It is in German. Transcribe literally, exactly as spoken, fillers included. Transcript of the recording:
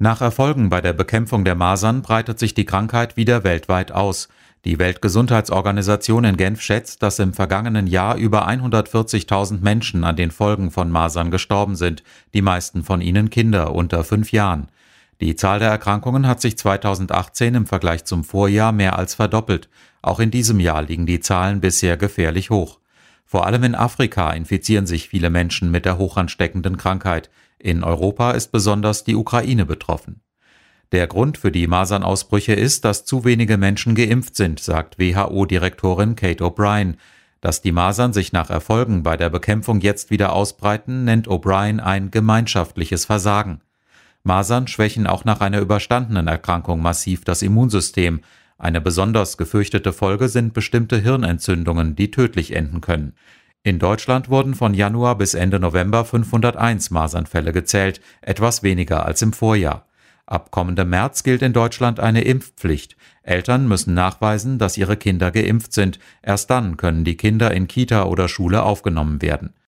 Nach Erfolgen bei der Bekämpfung der Masern breitet sich die Krankheit wieder weltweit aus. Die Weltgesundheitsorganisation in Genf schätzt, dass im vergangenen Jahr über hundertvierzigtausend Menschen an den Folgen von Masern gestorben sind, die meisten von ihnen Kinder unter fünf Jahren. Die Zahl der Erkrankungen hat sich zweitausendachtzehn im Vergleich zum Vorjahr mehr als verdoppelt. Auch in diesem Jahr liegen die Zahlen bisher gefährlich hoch. Vor allem in Afrika infizieren sich viele Menschen mit der hochansteckenden Krankheit. In Europa ist besonders die Ukraine betroffen. Der Grund für die Masernausbrüche ist, dass zu wenige Menschen geimpft sind, sagt W H O-Direktorin Kate O'Brien. Dass die Masern sich nach Erfolgen bei der Bekämpfung jetzt wieder ausbreiten, nennt O'Brien ein gemeinschaftliches Versagen. Masern schwächen auch nach einer überstandenen Erkrankung massiv das Immunsystem. Eine besonders gefürchtete Folge sind bestimmte Hirnentzündungen, die tödlich enden können. In Deutschland wurden von Januar bis Ende November fünfhunderteins Masernfälle gezählt, etwas weniger als im Vorjahr. Ab kommendem März gilt in Deutschland eine Impfpflicht. Eltern müssen nachweisen, dass ihre Kinder geimpft sind. Erst dann können die Kinder in Kita oder Schule aufgenommen werden.